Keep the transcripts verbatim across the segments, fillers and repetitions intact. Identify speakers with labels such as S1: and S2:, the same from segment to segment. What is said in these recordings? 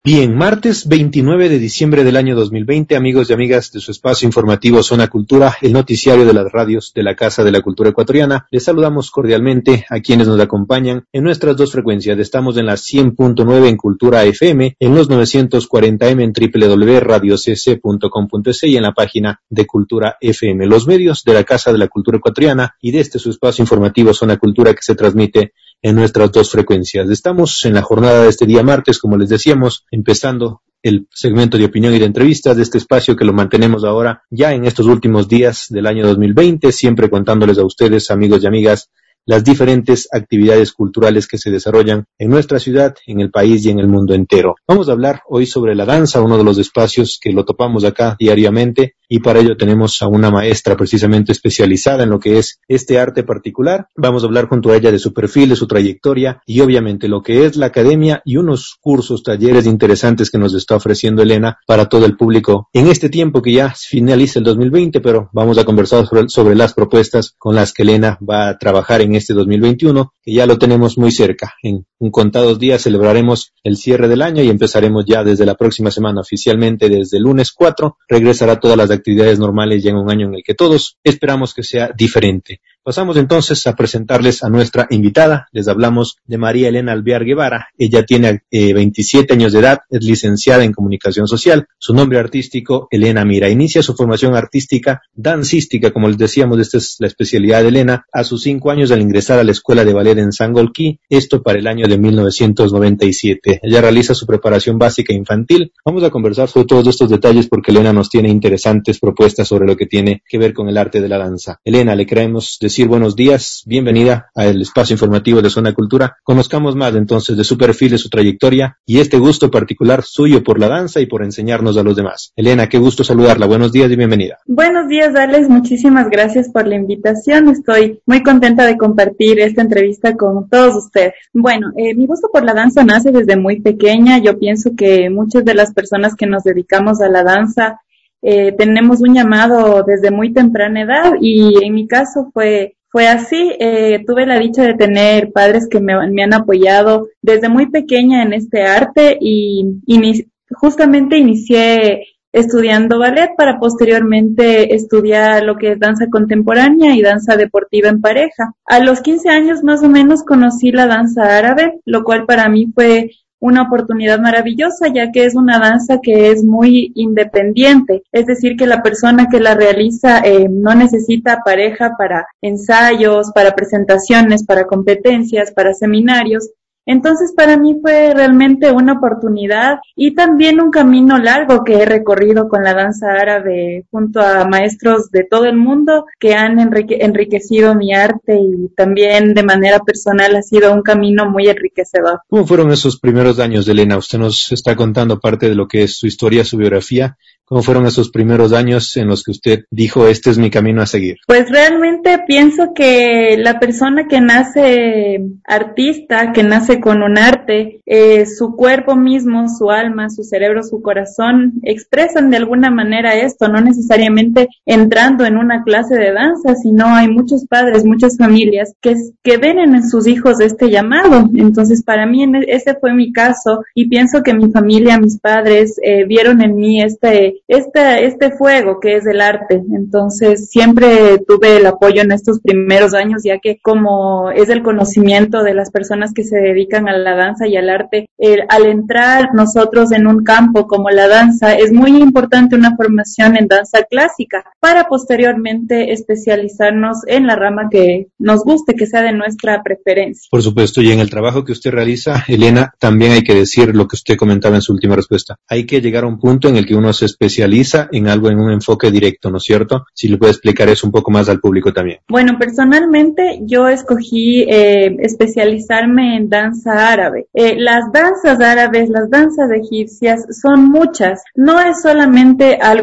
S1: Bien, martes veintinueve de diciembre del año dos mil veinte, amigos y amigas de su espacio informativo Zona Cultura, el noticiario de las radios de la Casa de la Cultura Ecuatoriana. Les saludamos cordialmente a quienes nos acompañan en nuestras dos frecuencias. Estamos en la cien punto nueve en Cultura F M, en los novecientos cuarenta eme en doble u doble u doble u punto radio c c punto com punto es y en la página de Cultura F M. Los medios de la Casa de la Cultura Ecuatoriana y de este su espacio informativo Zona Cultura que se transmite en nuestras dos frecuencias. Estamos en la jornada de este día martes, como les decíamos, empezando el segmento de opinión y de entrevistas de este espacio que lo mantenemos ahora ya en estos últimos días del año dos mil veinte, siempre contándoles a ustedes, amigos y amigas, las diferentes actividades culturales que se desarrollan en nuestra ciudad, en el país y en el mundo entero. Vamos a hablar hoy sobre la danza, uno de los espacios que lo topamos acá diariamente, y para ello tenemos a una maestra precisamente especializada en lo que es este arte particular. Vamos a hablar junto a ella de su perfil, de su trayectoria y obviamente lo que es la academia y unos cursos, talleres interesantes que nos está ofreciendo Elena para todo el público en este tiempo que ya finaliza el dos mil veinte, pero vamos a conversar sobre, sobre las propuestas con las que Elena va a trabajar en este dos mil veintiuno, que ya lo tenemos muy cerca. En un contados días celebraremos el cierre del año y empezaremos ya desde la próxima semana, oficialmente desde el lunes cuatro, regresará todas las actividades normales ya en un año en el que todos esperamos que sea diferente. Pasamos entonces a presentarles a nuestra invitada. Les hablamos de María Elena Alvear Guevara. Ella tiene eh, veintisiete años de edad, es licenciada en comunicación social. Su nombre artístico, Elena Mira. Inicia su formación artística dancística, como les decíamos, esta es la especialidad de Elena, a sus cinco años al ingresar a la escuela de ballet en Sangolquí, esto para el año de mil novecientos noventa y siete. Ella realiza su preparación básica infantil. Vamos a conversar sobre todos estos detalles porque Elena nos tiene interesantes propuestas sobre lo que tiene que ver con el arte de la danza. Elena, le queremos decir decir buenos días, bienvenida al espacio informativo de Zona Cultura. Conozcamos más entonces de su perfil, de su trayectoria y este gusto particular suyo por la danza y por enseñarnos a los demás. Elena, qué gusto saludarla, buenos días y bienvenida.
S2: Buenos días, Alex, muchísimas gracias por la invitación, estoy muy contenta de compartir esta entrevista con todos ustedes. Bueno, eh, mi gusto por la danza nace desde muy pequeña. Yo pienso que muchas de las personas que nos dedicamos a la danza Eh, tenemos un llamado desde muy temprana edad y en mi caso fue fue así. Eh, tuve la dicha de tener padres que me, me han apoyado desde muy pequeña en este arte y, y justamente inicié estudiando ballet para posteriormente estudiar lo que es danza contemporánea y danza deportiva en pareja. A los quince años más o menos conocí la danza árabe, lo cual para mí fue una oportunidad maravillosa, ya que es una danza que es muy independiente, es decir, que la persona que la realiza eh, no necesita pareja para ensayos, para presentaciones, para competencias, para seminarios. Entonces, para mí fue realmente una oportunidad y también un camino largo que he recorrido con la danza árabe junto a maestros de todo el mundo que han enrique- enriquecido mi arte y también de manera personal ha sido un camino muy enriquecedor.
S1: ¿Cómo fueron esos primeros años de Elena? Usted nos está contando parte de lo que es su historia, su biografía. ¿Cómo fueron esos primeros años en los que usted dijo, este es mi camino a seguir?
S2: Pues realmente pienso que la persona que nace artista, que nace con un arte, eh, su cuerpo mismo, su alma, su cerebro, su corazón, expresan de alguna manera esto, no necesariamente entrando en una clase de danza, sino hay muchos padres, muchas familias que, que ven en sus hijos este llamado. Entonces, para mí ese fue mi caso y pienso que mi familia, mis padres, eh, vieron en mí este Este, este fuego que es el arte. Entonces siempre tuve el apoyo en estos primeros años, ya que como es el conocimiento de las personas que se dedican a la danza y al arte, eh, al entrar nosotros en un campo como la danza, es muy importante una formación en danza clásica para posteriormente especializarnos en la rama que nos guste, que sea de nuestra preferencia.
S1: Por supuesto, y en el trabajo que usted realiza, Elena, también hay que decir lo que usted comentaba en su última respuesta. Hay que llegar a un punto en el que uno se especializa en algo, en un enfoque directo, ¿no es cierto? Si le puede explicar eso un poco más al público también.
S2: Bueno, personalmente yo escogí eh, especializarme en danza árabe. Eh, las danzas árabes, las danzas egipcias son muchas. No es solamente algo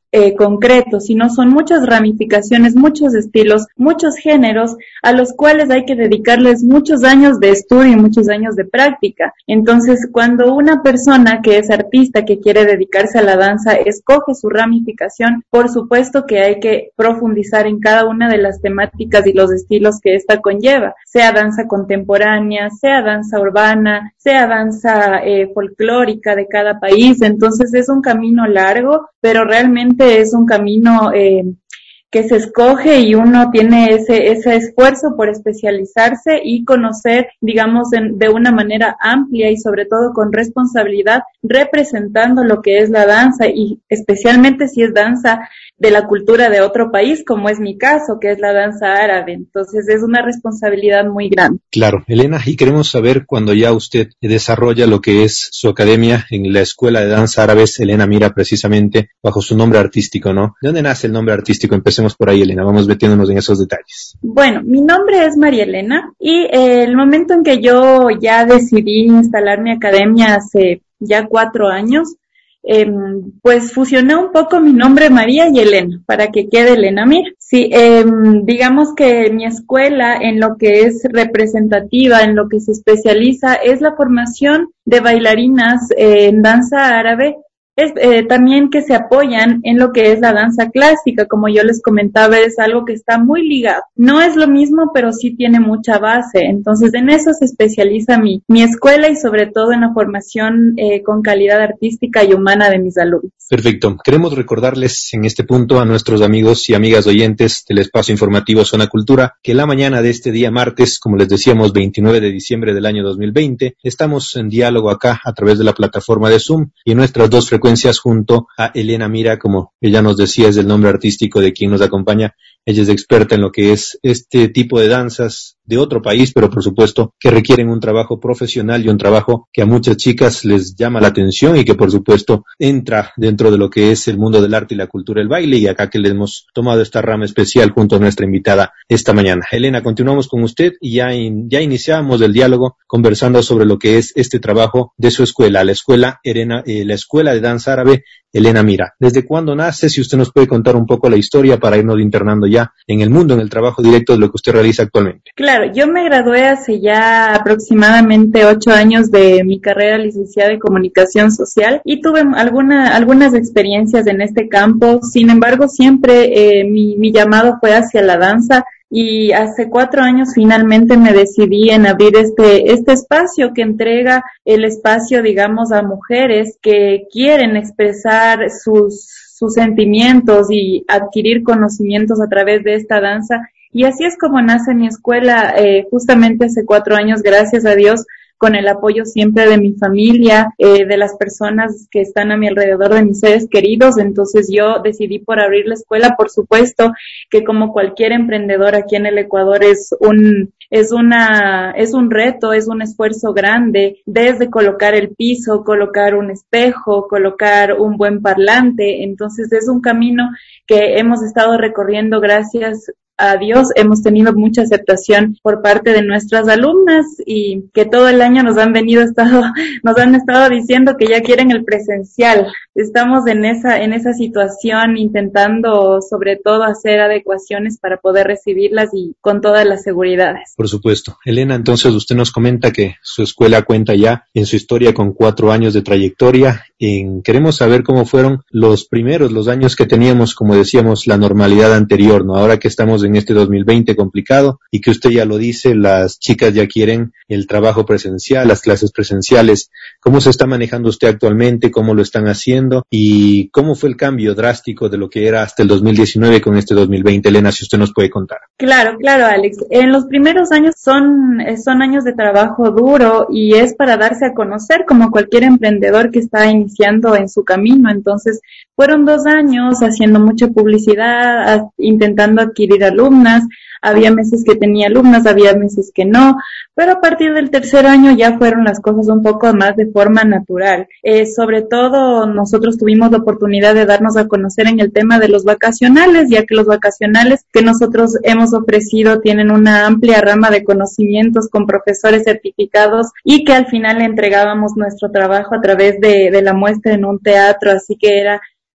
S2: eh, concreto, sino son muchas ramificaciones, muchos estilos, muchos géneros a los cuales hay que dedicarles muchos años de estudio y muchos años de práctica. Entonces, cuando una persona que es artista, que quiere dedicarse a la danza, escoge su ramificación, por supuesto que hay que profundizar en cada una de las temáticas y los estilos que ésta conlleva, sea danza contemporánea, sea danza urbana, sea danza eh, folclórica de cada país. Entonces es un camino largo, pero realmente es un camino eh, que se escoge y uno tiene ese ese esfuerzo por especializarse y conocer, digamos, de, de una manera amplia y sobre todo con responsabilidad, representando lo que es la danza y especialmente si es danza de la cultura de otro país, como es mi caso, que es la danza árabe. Entonces es una responsabilidad muy grande.
S1: Claro, Elena, y queremos saber cuando ya usted desarrolla lo que es su academia en la Escuela de Danza Árabes Elena Mira, precisamente bajo su nombre artístico, ¿no? ¿De dónde nace el nombre artístico? Empecemos por ahí, Elena, vamos metiéndonos en esos detalles.
S2: Bueno, mi nombre es María Elena y eh, el momento en que yo ya decidí instalar mi academia hace ya cuatro años, Eh, pues fusioné un poco mi nombre María y Elena para que quede Elena Mira. Sí, eh, digamos que mi escuela en lo que es representativa, en lo que se especializa es la formación de bailarinas eh, en danza árabe, es, eh, también que se apoyan en lo que es la danza clásica, como yo les comentaba, es algo que está muy ligado. No es lo mismo, pero sí tiene mucha base. Entonces, en eso se especializa mi, mi escuela y sobre todo en la formación eh, con calidad artística y humana de mis alumnos.
S1: Perfecto. Queremos recordarles en este punto a nuestros amigos y amigas oyentes del espacio informativo Zona Cultura que la mañana de este día martes, como les decíamos, veintinueve de diciembre del año dos mil veinte, estamos en diálogo acá a través de la plataforma de Zoom y nuestras dos frecuencias junto a Elena Mira, como ella nos decía, es el nombre artístico de quien nos acompaña. Ella es experta en lo que es este tipo de danzas de otro país, pero por supuesto que requieren un trabajo profesional y un trabajo que a muchas chicas les llama la atención y que por supuesto entra dentro de lo que es el mundo del arte y la cultura del baile, y acá que le hemos tomado esta rama especial junto a nuestra invitada esta mañana. Elena, continuamos con usted y ya, in, ya iniciamos el diálogo conversando sobre lo que es este trabajo de su escuela, la escuela, Elena, eh, la escuela de danza árabe Elena Mira. ¿Desde cuándo nace? Si usted nos puede contar un poco la historia para irnos internando ya en el mundo, en el trabajo directo de lo que usted realiza actualmente.
S2: Claro, yo me gradué hace ya aproximadamente ocho años de mi carrera licenciada en Comunicación Social y tuve alguna, algunas experiencias en este campo. Sin embargo, siempre eh, mi, mi llamado fue hacia la danza. Y hace cuatro años finalmente me decidí en abrir este, este espacio que entrega el espacio, digamos, a mujeres que quieren expresar sus, sus sentimientos y adquirir conocimientos a través de esta danza. Y así es como nace mi escuela, eh, justamente hace cuatro años, gracias a Dios, con el apoyo siempre de mi familia, eh, de las personas que están a mi alrededor, de mis seres queridos. Entonces yo decidí por abrir la escuela. Por supuesto que como cualquier emprendedor aquí en el Ecuador es un es una es un reto, es un esfuerzo grande, desde colocar el piso, colocar un espejo, colocar un buen parlante. Entonces es un camino que hemos estado recorriendo gracias a Dios. Hemos tenido mucha aceptación por parte de nuestras alumnas y que todo el año nos han venido estado, nos han estado diciendo que ya quieren el presencial. Estamos en esa, en esa situación intentando sobre todo hacer adecuaciones para poder recibirlas y con todas las seguridades.
S1: Por supuesto. Elena, entonces usted nos comenta que su escuela cuenta ya en su historia con cuatro años de trayectoria. En, queremos saber cómo fueron los primeros, los años que teníamos, como decíamos, la normalidad anterior, ¿no? Ahora que estamos en este dos mil veinte complicado y que usted ya lo dice, las chicas ya quieren el trabajo presencial, las clases presenciales. ¿Cómo se está manejando usted actualmente? ¿Cómo lo están haciendo? ¿Y cómo fue el cambio drástico de lo que era hasta el dos mil diecinueve con este dos mil veinte? Elena, si usted nos puede contar.
S2: Claro, claro, Alex. En los primeros años son, son años de trabajo duro y es para darse a conocer como cualquier emprendedor que está iniciando en su camino. Entonces, fueron dos años haciendo mucha publicidad, intentando adquirir alumnas. Había meses que tenía alumnas, había meses que no, pero a partir del tercer año ya fueron las cosas un poco más de forma natural. Eh, sobre todo nosotros tuvimos la oportunidad de darnos a conocer en el tema de los vacacionales, ya que los vacacionales que nosotros hemos ofrecido tienen una amplia rama de conocimientos con profesores certificados y que al final le entregábamos nuestro trabajo a través de, de la muestra en un teatro, así que era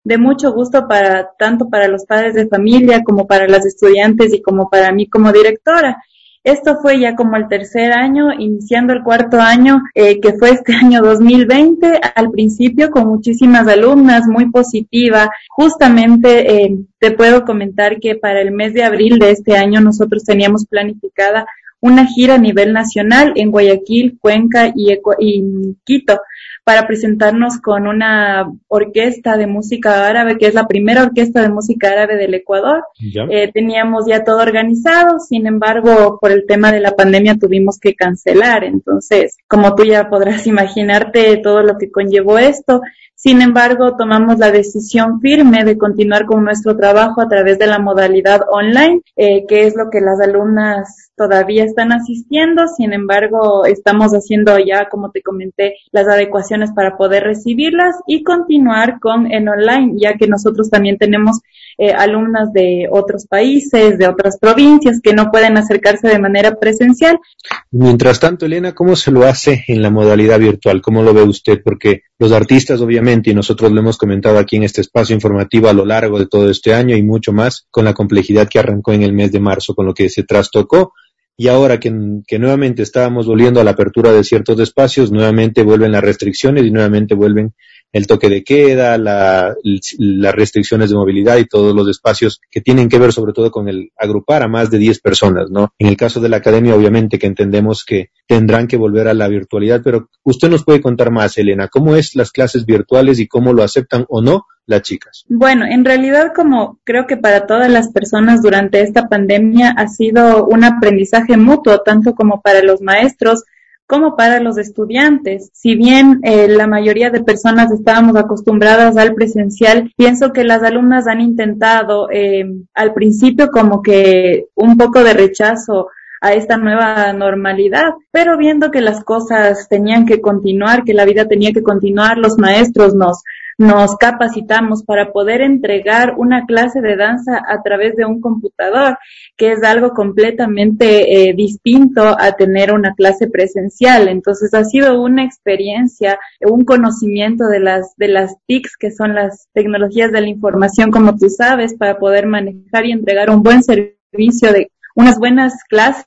S2: de mucho gusto para tanto para los padres de familia como para las estudiantes y como para mí como directora. Esto fue ya como el tercer año, iniciando el cuarto año, eh, que fue este año dos mil veinte, al principio con muchísimas alumnas, muy positiva. Justamente eh, te puedo comentar que para el mes de abril de este año nosotros teníamos planificada una gira a nivel nacional en Guayaquil, Cuenca y, Ecu- y Quito, para presentarnos con una orquesta de música árabe, que es la primera orquesta de música árabe del Ecuador. Eh, teníamos ya todo organizado, sin embargo, por el tema de la pandemia tuvimos que cancelar. Entonces, como tú ya podrás imaginarte todo lo que conllevó esto, sin embargo, tomamos la decisión firme de continuar con nuestro trabajo a través de la modalidad online, eh, que es lo que las alumnas todavía están asistiendo. Sin embargo, estamos haciendo ya, como te comenté, las adecuaciones para poder recibirlas y continuar con en online, ya que nosotros también tenemos eh, alumnas de otros países, de otras provincias que no pueden acercarse de manera presencial.
S1: Mientras tanto, Elena, ¿cómo se lo hace en la modalidad virtual? ¿Cómo lo ve usted? Porque los artistas, obviamente, y nosotros lo hemos comentado aquí en este espacio informativo a lo largo de todo este año y mucho más, con la complejidad que arrancó en el mes de marzo, con lo que se trastocó. Y ahora que, que nuevamente estábamos volviendo a la apertura de ciertos espacios, nuevamente vuelven las restricciones y nuevamente vuelven el toque de queda, la, las restricciones de movilidad y todos los espacios que tienen que ver sobre todo con el agrupar a más de diez personas, ¿no? En el caso de la academia, obviamente que entendemos que tendrán que volver a la virtualidad, pero usted nos puede contar más, Elena, ¿cómo es las clases virtuales y cómo lo aceptan o no las chicas?
S2: Bueno, en realidad, como creo que para todas las personas durante esta pandemia ha sido un aprendizaje mutuo, tanto como para los maestros como para los estudiantes. Si bien eh, la mayoría de personas estábamos acostumbradas al presencial, pienso que las alumnas han intentado eh, al principio como que un poco de rechazo a esta nueva normalidad, pero viendo que las cosas tenían que continuar, que la vida tenía que continuar, los maestros nos nos capacitamos para poder entregar una clase de danza a través de un computador, que es algo completamente eh, distinto a tener una clase presencial. Entonces ha sido una experiencia, un conocimiento de las de las T I Cs, que son las tecnologías de la información, como tú sabes, para poder manejar y entregar un buen servicio de unas buenas clases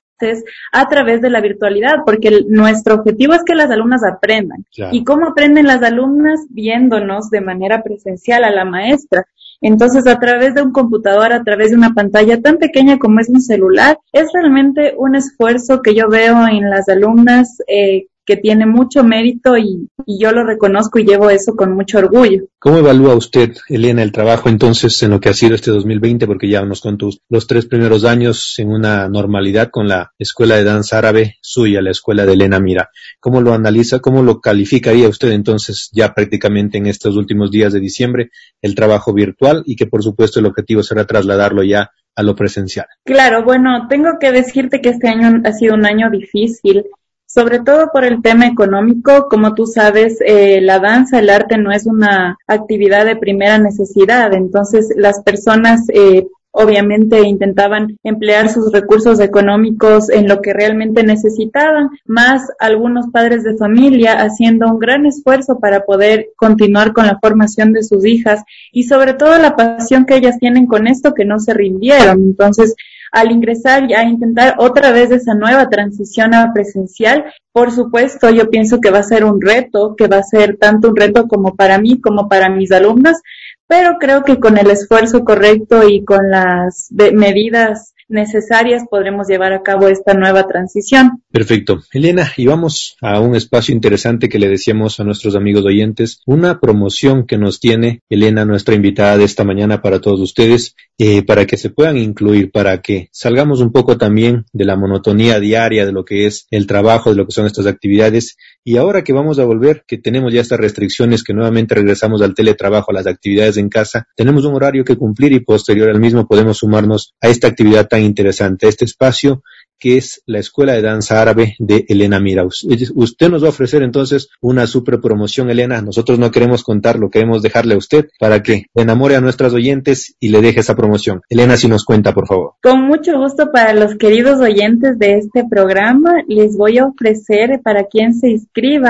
S2: a través de la virtualidad, porque el, nuestro objetivo es que las alumnas aprendan. Claro. ¿Y cómo aprenden las alumnas? Viéndonos de manera presencial a la maestra. Entonces, a través de un computador, a través de una pantalla tan pequeña como es un celular, es realmente un esfuerzo que yo veo en las alumnas eh, que tiene mucho mérito y, y yo lo reconozco y llevo eso con mucho orgullo.
S1: ¿Cómo evalúa usted, Elena, el trabajo entonces en lo que ha sido este dos mil veinte? Porque ya nos contó los tres primeros años en una normalidad con la Escuela de Danza Árabe suya, la Escuela de Elena Mira. ¿Cómo lo analiza, cómo lo calificaría usted entonces ya prácticamente en estos últimos días de diciembre el trabajo virtual y que por supuesto el objetivo será trasladarlo ya a lo presencial?
S2: Claro, bueno, tengo que decirte que este año ha sido un año difícil, sobre todo por el tema económico. Como tú sabes, eh, la danza, el arte no es una actividad de primera necesidad, entonces las personas eh, obviamente intentaban emplear sus recursos económicos en lo que realmente necesitaban, más algunos padres de familia haciendo un gran esfuerzo para poder continuar con la formación de sus hijas y sobre todo la pasión que ellas tienen con esto, que no se rindieron. Entonces, al ingresar y a intentar otra vez esa nueva transición a presencial, por supuesto, yo pienso que va a ser un reto, que va a ser tanto un reto como para mí, como para mis alumnas, pero creo que con el esfuerzo correcto y con las medidas necesarias podremos llevar a cabo esta nueva transición.
S1: Perfecto. Elena, y vamos a un espacio interesante que le decíamos a nuestros amigos oyentes, una promoción que nos tiene Elena, nuestra invitada de esta mañana para todos ustedes, eh, para que se puedan incluir, para que salgamos un poco también de la monotonía diaria de lo que es el trabajo, de lo que son estas actividades, y ahora que vamos a volver, que tenemos ya estas restricciones, que nuevamente regresamos al teletrabajo, a las actividades en casa, tenemos un horario que cumplir y posterior al mismo podemos sumarnos a esta actividad tan interesante, este espacio que es la Escuela de Danza Árabe de Elena Mira. Usted nos va a ofrecer entonces una super promoción, Elena. Nosotros no queremos contarlo, queremos dejarle a usted para que enamore a nuestras oyentes y le deje esa promoción. Elena, si nos cuenta, por favor.
S2: Con mucho gusto para los queridos oyentes de este programa, les voy a ofrecer para quien se inscriba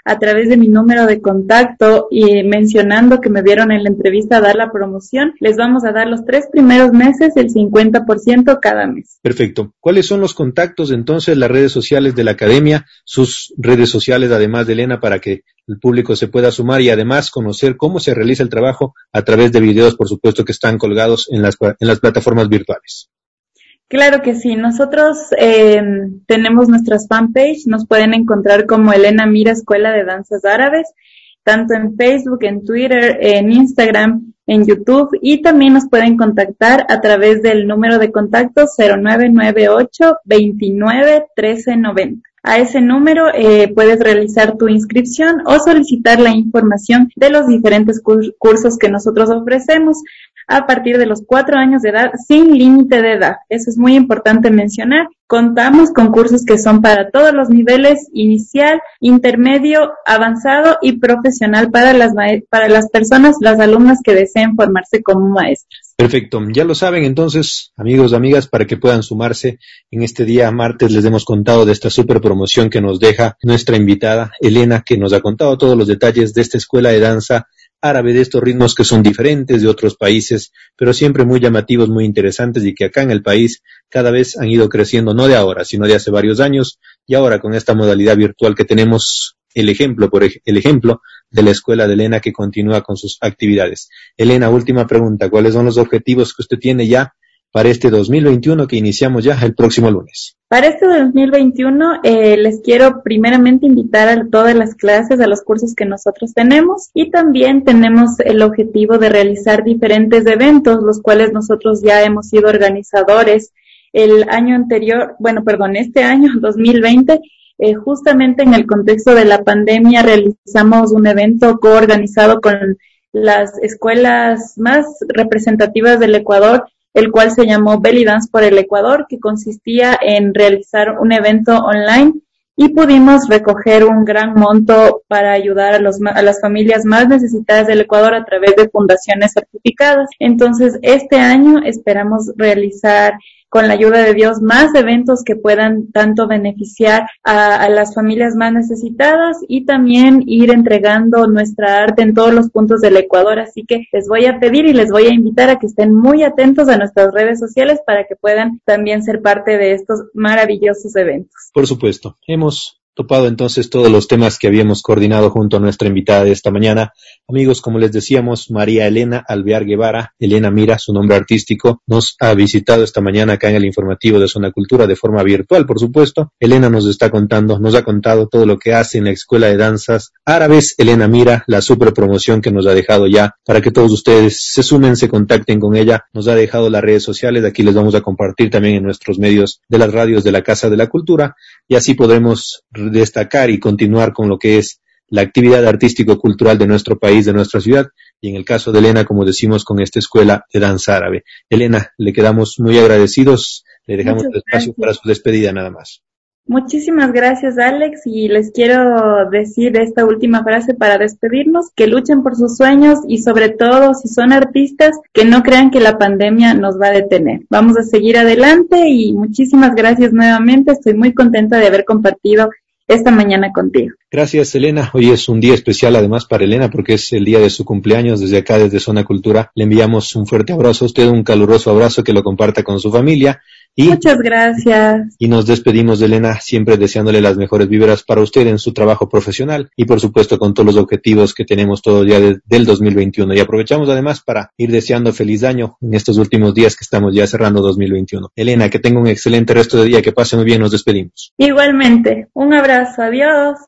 S2: a través de mi número de contacto y mencionando que me vieron en la entrevista a dar la promoción, les vamos a dar los tres primeros meses el cincuenta por ciento cada mes.
S1: Perfecto. ¿Cuáles son los contactos entonces, las redes sociales de la academia, sus redes sociales además de Elena, para que el público se pueda sumar y además conocer cómo se realiza el trabajo a través de videos, por supuesto, que están colgados en las, en las plataformas virtuales?
S2: Claro que sí, nosotros eh, tenemos nuestras fanpage, nos pueden encontrar como Elena Mira Escuela de Danzas Árabes, tanto en Facebook, en Twitter, en Instagram, en YouTube, y también nos pueden contactar a través del número de contacto cero nueve nueve ocho, veintinueve, trece noventa. A ese número eh, puedes realizar tu inscripción o solicitar la información de los diferentes cur- cursos que nosotros ofrecemos a partir de los cuatro años de edad, sin límite de edad. Eso es muy importante mencionar. Contamos con cursos que son para todos los niveles: inicial, intermedio, avanzado y profesional para las ma- para las personas, las alumnas que deseen formarse como maestras.
S1: Perfecto, ya lo saben entonces, amigos y amigas, para que puedan sumarse. En este día martes les hemos contado de esta super promoción que nos deja nuestra invitada Elena, que nos ha contado todos los detalles de esta escuela de danza árabe, de estos ritmos que son diferentes de otros países, pero siempre muy llamativos, muy interesantes, y que acá en el país cada vez han ido creciendo, no de ahora, sino de hace varios años, y ahora con esta modalidad virtual que tenemos el ejemplo, por ej- el ejemplo de la escuela de Elena, que continúa con sus actividades. Elena, última pregunta, ¿cuáles son los objetivos que usted tiene ya para este dos mil veintiuno que iniciamos ya el próximo lunes?
S2: Para este dos mil veintiuno eh, les quiero primeramente invitar a todas las clases, a los cursos que nosotros tenemos, y también tenemos el objetivo de realizar diferentes eventos, los cuales nosotros ya hemos sido organizadores el año anterior, bueno, perdón, este año dos mil veinte. Eh, justamente en el contexto de la pandemia realizamos un evento coorganizado con las escuelas más representativas del Ecuador, el cual se llamó Belly Dance por el Ecuador, que consistía en realizar un evento online, y pudimos recoger un gran monto para ayudar a, los, a las familias más necesitadas del Ecuador a través de fundaciones certificadas. Entonces, este año esperamos realizar, con la ayuda de Dios, más eventos que puedan tanto beneficiar a, a las familias más necesitadas y también ir entregando nuestra arte en todos los puntos del Ecuador. Así que les voy a pedir y les voy a invitar a que estén muy atentos a nuestras redes sociales para que puedan también ser parte de estos maravillosos eventos.
S1: Por supuesto, hemos topado entonces todos los temas que habíamos coordinado junto a nuestra invitada de esta mañana. Amigos, como les decíamos, María Elena Alvear Guevara, Elena Mira, su nombre artístico, nos ha visitado esta mañana acá en el informativo de Zona Cultura de forma virtual, por supuesto. Elena nos está contando, nos ha contado todo lo que hace en la Escuela de Danzas Árabes. Elena Mira, la super promoción que nos ha dejado ya para que todos ustedes se sumen, se contacten con ella. Nos ha dejado las redes sociales, aquí les vamos a compartir también en nuestros medios de las radios de la Casa de la Cultura, y así podremos destacar y continuar con lo que es la actividad artístico-cultural de nuestro país, de nuestra ciudad, y en el caso de Elena, como decimos, con esta escuela de danza árabe. Elena, le quedamos muy agradecidos, le dejamos el espacio para su despedida nada más.
S2: Muchísimas gracias, Alex, y les quiero decir esta última frase para despedirnos: que luchen por sus sueños y, sobre todo, si son artistas, que no crean que la pandemia nos va a detener. Vamos a seguir adelante y muchísimas gracias nuevamente. Estoy muy contenta de haber compartido esta mañana contigo.
S1: Gracias, Elena. Hoy es un día especial además para Elena porque es el día de su cumpleaños. Desde acá, desde Zona Cultura, le enviamos un fuerte abrazo a usted, un caluroso abrazo, que lo comparta con su familia. Y,
S2: Muchas gracias.
S1: Y nos despedimos de Elena, siempre deseándole las mejores vibras para usted en su trabajo profesional y, por supuesto, con todos los objetivos que tenemos todo ya de, del dos mil veintiuno. Y aprovechamos además para ir deseando feliz año en estos últimos días que estamos ya cerrando dos mil veintiuno. Elena, que tenga un excelente resto de día, que pase muy bien, nos despedimos.
S2: Igualmente, un abrazo, adiós.